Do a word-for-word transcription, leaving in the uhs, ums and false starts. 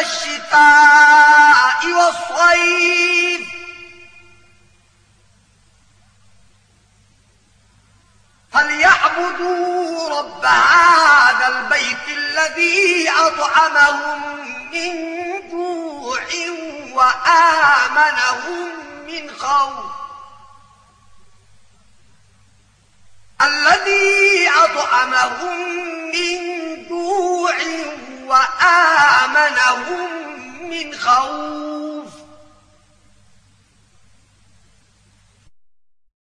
الشتاء والصيف فليعبدوا رب هذا البيت الذي أطعمهم من جوع وآمنهم من خوف الذي أطعمهم من جوع وآمنهم من خوف